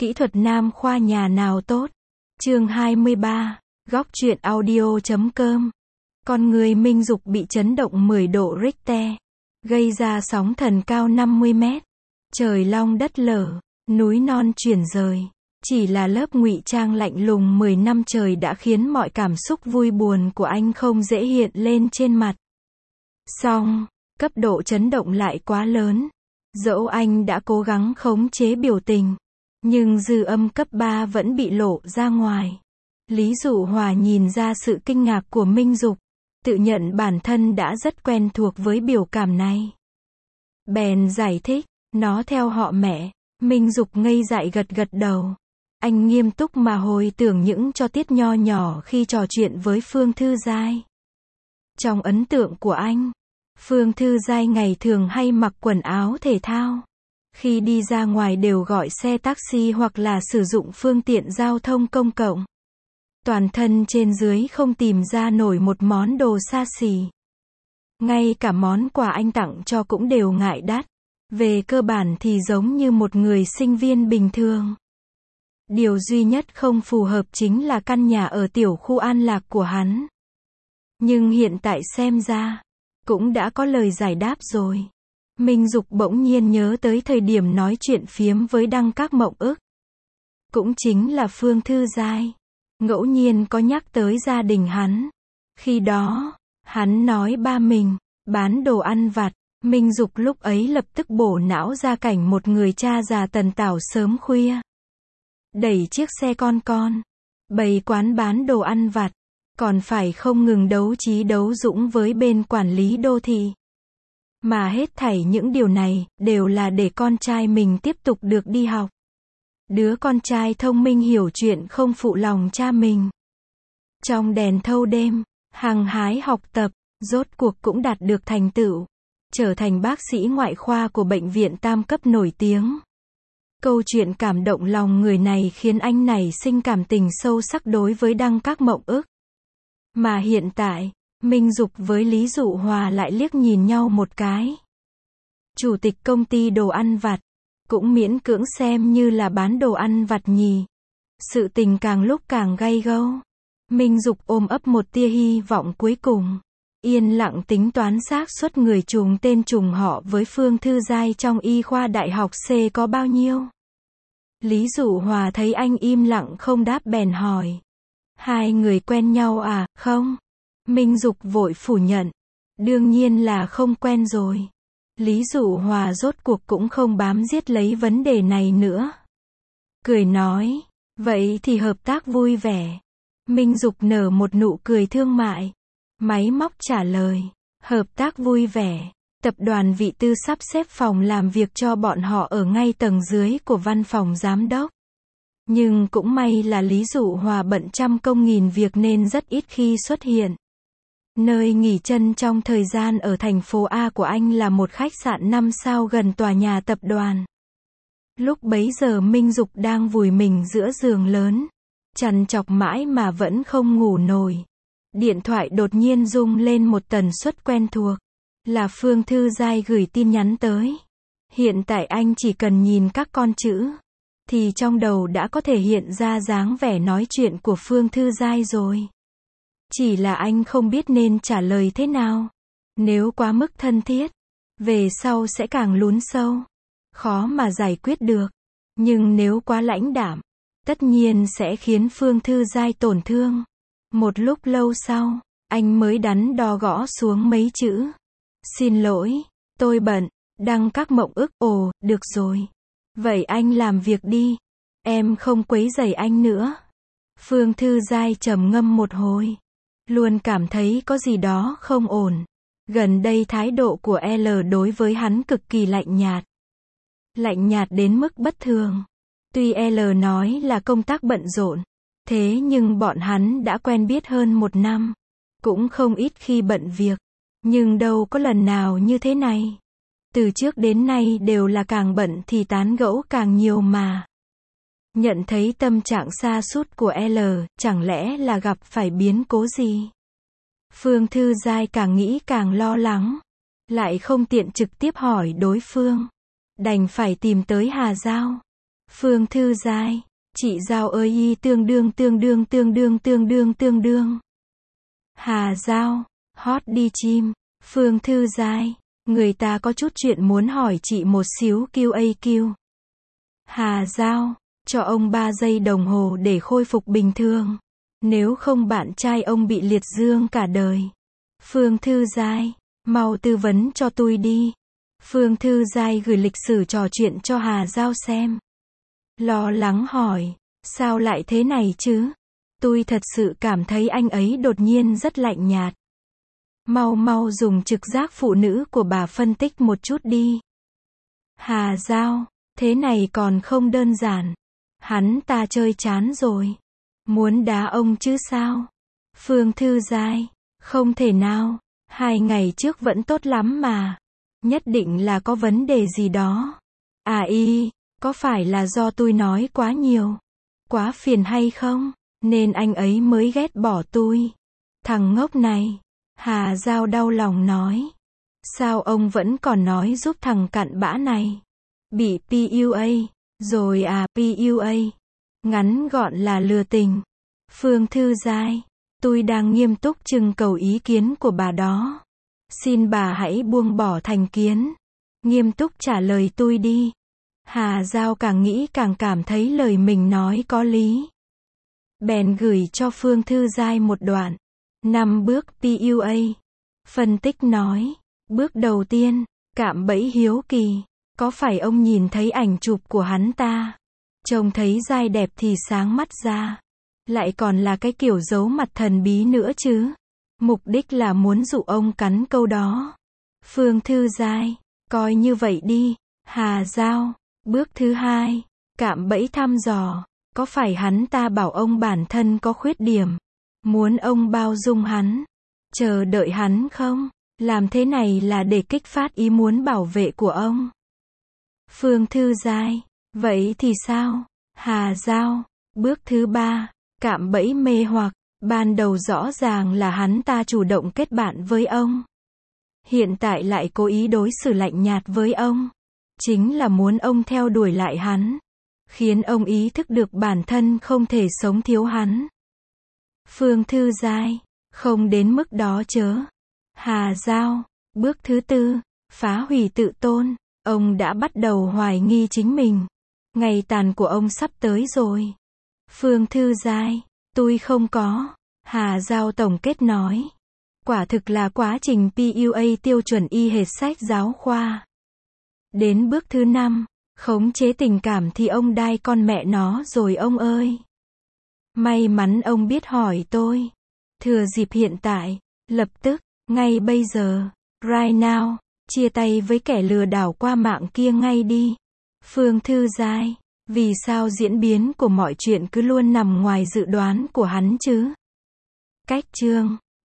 Kỹ thuật nam khoa nhà nào tốt? Chương 23, góc truyện audio.com. Con người Minh Dục bị chấn động 10 độ Richter, gây ra sóng thần cao 50 mét. Trời long đất lở, núi non chuyển rời. Chỉ là lớp ngụy trang lạnh lùng 10 năm trời đã khiến mọi cảm xúc vui buồn của anh không dễ hiện lên trên mặt. Song, cấp độ chấn động lại quá lớn. Dẫu anh đã cố gắng khống chế biểu tình, nhưng dư âm cấp 3 vẫn bị lộ ra ngoài. Lý Dụ Hòa nhìn ra sự kinh ngạc của Minh Dục, tự nhận bản thân đã rất quen thuộc với biểu cảm này. Bèn giải thích, nó theo họ mẹ. Minh Dục ngây dại gật gật đầu. Anh nghiêm túc mà hồi tưởng những cho tiết nho nhỏ khi trò chuyện với Phương Thư Giai. Trong ấn tượng của anh, Phương Thư Giai ngày thường hay mặc quần áo thể thao. Khi đi ra ngoài đều gọi xe taxi hoặc là sử dụng phương tiện giao thông công cộng. Toàn thân trên dưới không tìm ra nổi một món đồ xa xỉ. Ngay cả món quà anh tặng cho cũng đều ngại đắt. Về cơ bản thì giống như một người sinh viên bình thường. Điều duy nhất không phù hợp chính là căn nhà ở tiểu khu An Lạc của hắn. Nhưng hiện tại xem ra, cũng đã có lời giải đáp rồi. Minh Dục bỗng nhiên nhớ tới thời điểm nói chuyện phiếm với Đăng Các Mộng Ức. Cũng chính là Phương Thư Giai. Ngẫu nhiên có nhắc tới gia đình hắn. Khi đó, hắn nói ba mình bán đồ ăn vặt. Minh Dục lúc ấy lập tức bổ não ra cảnh một người cha già tần tảo sớm khuya. Đẩy chiếc xe con, bày quán bán đồ ăn vặt. Còn phải không ngừng đấu trí đấu dũng với bên quản lý đô thị. Mà hết thảy những điều này, đều là để con trai mình tiếp tục được đi học. Đứa con trai thông minh hiểu chuyện không phụ lòng cha mình. Trong đèn thâu đêm, hăng hái học tập, rốt cuộc cũng đạt được thành tựu. Trở thành bác sĩ ngoại khoa của bệnh viện tam cấp nổi tiếng. Câu chuyện cảm động lòng người này khiến anh nảy sinh cảm tình sâu sắc đối với Đăng Các Mộng Ức. Mà hiện tại, Minh Dục với Lý Dụ Hòa lại liếc nhìn nhau một cái. Chủ tịch công ty đồ ăn vặt, cũng miễn cưỡng xem như là bán đồ ăn vặt nhỉ. Sự tình càng lúc càng gay gâu. Minh Dục ôm ấp một tia hy vọng cuối cùng. Yên lặng tính toán xác suất người trùng tên trùng họ với Phương Thư Giai trong y khoa đại học C có bao nhiêu. Lý Dụ Hòa thấy anh im lặng không đáp bèn hỏi. Hai người quen nhau à? Không. Minh Dục vội phủ nhận. Đương nhiên là không quen rồi. Lý Dụ Hòa rốt cuộc cũng không bám giết lấy vấn đề này nữa. Cười nói. Vậy thì hợp tác vui vẻ. Minh Dục nở một nụ cười thương mại. Máy móc trả lời. Hợp tác vui vẻ. Tập đoàn Vị Tư sắp xếp phòng làm việc cho bọn họ ở ngay tầng dưới của văn phòng giám đốc. Nhưng cũng may là Lý Dụ Hòa bận trăm công nghìn việc nên rất ít khi xuất hiện. Nơi nghỉ chân trong thời gian ở thành phố A của anh là một khách sạn 5 sao gần tòa nhà tập đoàn. Lúc bấy giờ Minh Dục đang vùi mình giữa giường lớn. Trằn trọc mãi mà vẫn không ngủ nổi. Điện thoại đột nhiên rung lên một tần suất quen thuộc. Là Phương Thư Giai gửi tin nhắn tới. Hiện tại anh chỉ cần nhìn các con chữ. Thì trong đầu đã có thể hiện ra dáng vẻ nói chuyện của Phương Thư Giai rồi. Chỉ là anh không biết nên trả lời thế nào. Nếu quá mức thân thiết, về sau sẽ càng lún sâu. Khó mà giải quyết được. Nhưng nếu quá lãnh đạm, tất nhiên sẽ khiến Phương Thư Giai tổn thương. Một lúc lâu sau, anh mới đắn đo gõ xuống mấy chữ. Xin lỗi, tôi bận. Đăng Các Mộng Ức. Ồ, được rồi. Vậy anh làm việc đi. Em không quấy rầy anh nữa. Phương Thư Giai trầm ngâm một hồi. Luôn cảm thấy có gì đó không ổn. Gần đây thái độ của L đối với hắn cực kỳ lạnh nhạt. Lạnh nhạt đến mức bất thường. Tuy L nói là công tác bận rộn. Thế nhưng bọn hắn đã quen biết hơn 1 năm. Cũng không ít khi bận việc. Nhưng đâu có lần nào như thế này. Từ trước đến nay đều là càng bận thì tán gẫu càng nhiều mà. Nhận thấy tâm trạng sa sút của L, chẳng lẽ là gặp phải biến cố gì? Phương Thư Giai càng nghĩ càng lo lắng. Lại không tiện trực tiếp hỏi đối phương. Đành phải tìm tới Hà Giao. Phương Thư Giai, chị Giao ơi y tương đương. Hà Giao, hot đi chim. Phương Thư Giai, người ta có chút chuyện muốn hỏi chị một xíu QAQ. Hà Giao, cho ông 3 giây đồng hồ để khôi phục bình thường. Nếu không bạn trai ông bị liệt dương cả đời. Phương Thư Giai, mau tư vấn cho tôi đi. Phương Thư Giai gửi lịch sử trò chuyện cho Hà Giao xem. Lo lắng hỏi, sao lại thế này chứ? Tôi thật sự cảm thấy anh ấy đột nhiên rất lạnh nhạt. Mau dùng trực giác phụ nữ của bà phân tích một chút đi. Hà Giao, thế này còn không đơn giản. Hắn ta chơi chán rồi. Muốn đá ông chứ sao? Phương Thư Giai, không thể nào. 2 ngày trước vẫn tốt lắm mà. Nhất định là có vấn đề gì đó. À có phải là do tôi nói quá nhiều, quá phiền hay không? Nên anh ấy mới ghét bỏ tôi. Thằng ngốc này. Hà Giao đau lòng nói. Sao ông vẫn còn nói giúp thằng cặn bã này? Bị PUA. Rồi à, PUA. Ngắn gọn là lừa tình. Phương Thư Giai, tôi đang nghiêm túc trưng cầu ý kiến của bà đó. Xin bà hãy buông bỏ thành kiến. Nghiêm túc trả lời tôi đi. Hà Giao càng nghĩ càng cảm thấy lời mình nói có lý. Bèn gửi cho Phương Thư Giai một đoạn. 5 bước PUA. Phân tích nói. Bước đầu tiên, cạm bẫy hiếu kỳ. Có phải ông nhìn thấy ảnh chụp của hắn ta? Trông thấy dai đẹp thì sáng mắt ra. Lại còn là cái kiểu giấu mặt thần bí nữa chứ. Mục đích là muốn dụ ông cắn câu đó. Phương Thư Giai, coi như vậy đi. Hà Giao, bước thứ 2, cạm bẫy thăm dò. Có phải hắn ta bảo ông bản thân có khuyết điểm? Muốn ông bao dung hắn? Chờ đợi hắn không? Làm thế này là để kích phát ý muốn bảo vệ của ông. Phương Thư Giai, vậy thì sao? Hà Giao, bước thứ 3, cạm bẫy mê hoặc. Ban đầu rõ ràng là hắn ta chủ động kết bạn với ông. Hiện tại lại cố ý đối xử lạnh nhạt với ông. Chính là muốn ông theo đuổi lại hắn. Khiến ông ý thức được bản thân không thể sống thiếu hắn. Phương Thư Giai, không đến mức đó chớ. Hà Giao, bước thứ 4, phá hủy tự tôn. Ông đã bắt đầu hoài nghi chính mình. Ngày tàn của ông sắp tới rồi. Phương Thư Giai, tôi không có. Hà Giao tổng kết nói. Quả thực là quá trình PUA tiêu chuẩn y hệt sách giáo khoa. Đến bước thứ 5, khống chế tình cảm thì ông đai con mẹ nó rồi ông ơi. May mắn ông biết hỏi tôi. Thừa dịp hiện tại, lập tức, ngay bây giờ, right now, chia tay với kẻ lừa đảo qua mạng kia ngay đi. Phương Thư Giai, vì sao diễn biến của mọi chuyện cứ luôn nằm ngoài dự đoán của hắn chứ? Cách chương